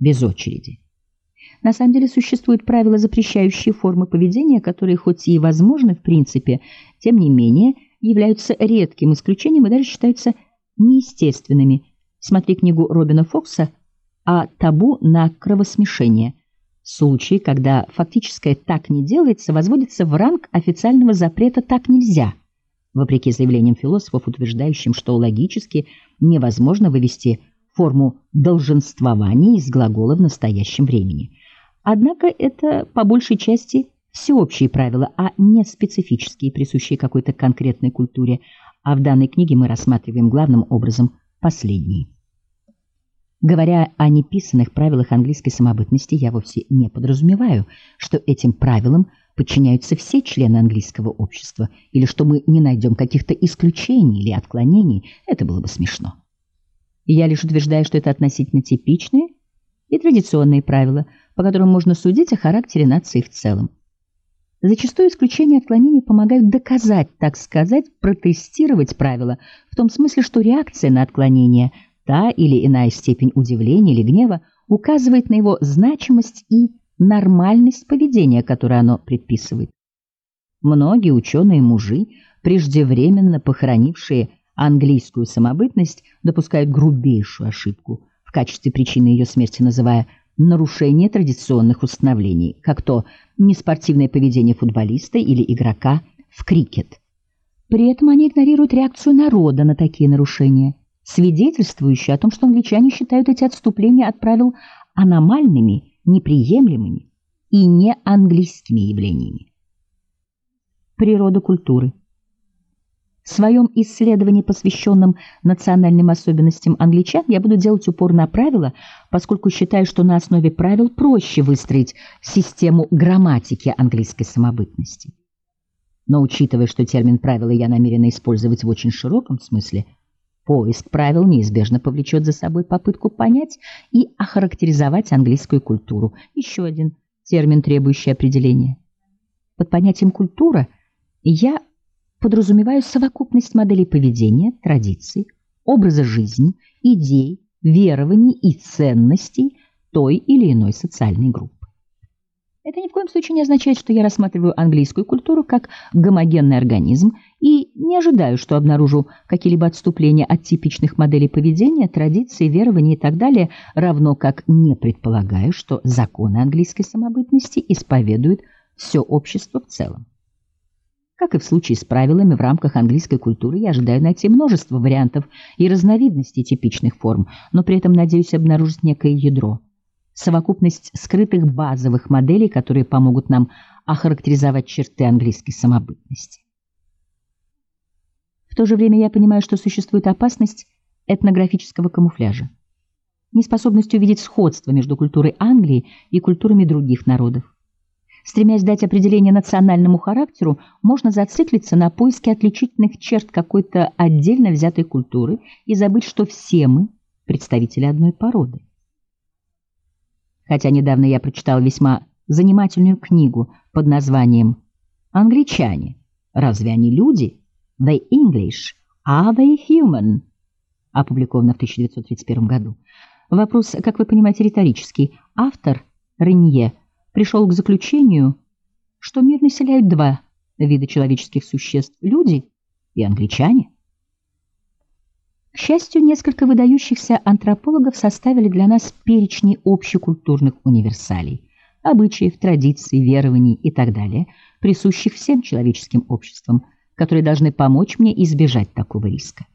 без очереди. На самом деле существуют правила, запрещающие формы поведения, которые хоть и возможны в принципе, тем не менее являются редким исключением и даже считаются неестественными. Смотри книгу Робина Фокса о табу на кровосмешение. Случаи, когда фактическое «так не делается» возводится в ранг официального запрета «так нельзя», вопреки заявлениям философов, утверждающим, что логически невозможно вывести форму долженствования из глагола в настоящем времени. Однако это по большей части всеобщие правила, а не специфические, присущие какой-то конкретной культуре, а в данной книге мы рассматриваем главным образом последние. Говоря о неписанных правилах английской самобытности, я вовсе не подразумеваю, что этим правилам подчиняются все члены английского общества, или что мы не найдем каких-то исключений или отклонений. Это было бы смешно. Я лишь утверждаю, что это относительно типичные и традиционные правила, по которым можно судить о характере нации в целом. Зачастую исключения и отклонения помогают доказать, так сказать, протестировать правила, в том смысле, что реакция на отклонение, та или иная степень удивления или гнева, указывает на его значимость и нормальность поведения, которое оно предписывает. Многие ученые-мужи, преждевременно похоронившие английскую самобытность, допускают грубейшую ошибку, в качестве причины ее смерти называя нарушение традиционных установлений, как то неспортивное поведение футболиста или игрока в крикет. При этом они игнорируют реакцию народа на такие нарушения, свидетельствующую о том, что англичане считают эти отступления от правил аномальными, неприемлемыми и неанглийскими явлениями. Природа культуры. В своем исследовании, посвященном национальным особенностям англичан, я буду делать упор на правила, поскольку считаю, что на основе правил проще выстроить систему грамматики английской самобытности. Но учитывая, что термин «правила» я намерена использовать в очень широком смысле, поиск правил неизбежно повлечет за собой попытку понять и охарактеризовать английскую культуру. Еще один термин, требующий определения. Под понятием «культура» я подразумеваю совокупность моделей поведения, традиций, образа жизни, идей, верований и ценностей той или иной социальной группы. Это ни в коем случае не означает, что я рассматриваю английскую культуру как гомогенный организм и не ожидаю, что обнаружу какие-либо отступления от типичных моделей поведения, традиций, верований и так далее, равно как не предполагаю, что законы английской самобытности исповедует все общество в целом. Как и в случае с правилами в рамках английской культуры, я ожидаю найти множество вариантов и разновидностей типичных форм, но при этом надеюсь обнаружить некое ядро, совокупность скрытых базовых моделей, которые помогут нам охарактеризовать черты английской самобытности. В то же время я понимаю, что существует опасность этнографического камуфляжа, неспособность увидеть сходство между культурой Англии и культурами других народов. Стремясь дать определение национальному характеру, можно зациклиться на поиске отличительных черт какой-то отдельно взятой культуры и забыть, что все мы представители одной породы. Хотя недавно я прочитал весьма занимательную книгу под названием «Англичане. Разве они люди? They English. Are they human?» опубликована в 1931 году. Вопрос, как вы понимаете, риторический. Автор, Ренье, пришел к заключению, что мир населяют два вида человеческих существ – люди и англичане. К счастью, несколько выдающихся антропологов составили для нас перечни общекультурных универсалей, обычаев, традиций, верований и так далее, присущих всем человеческим обществам, которые должны помочь мне избежать такого риска.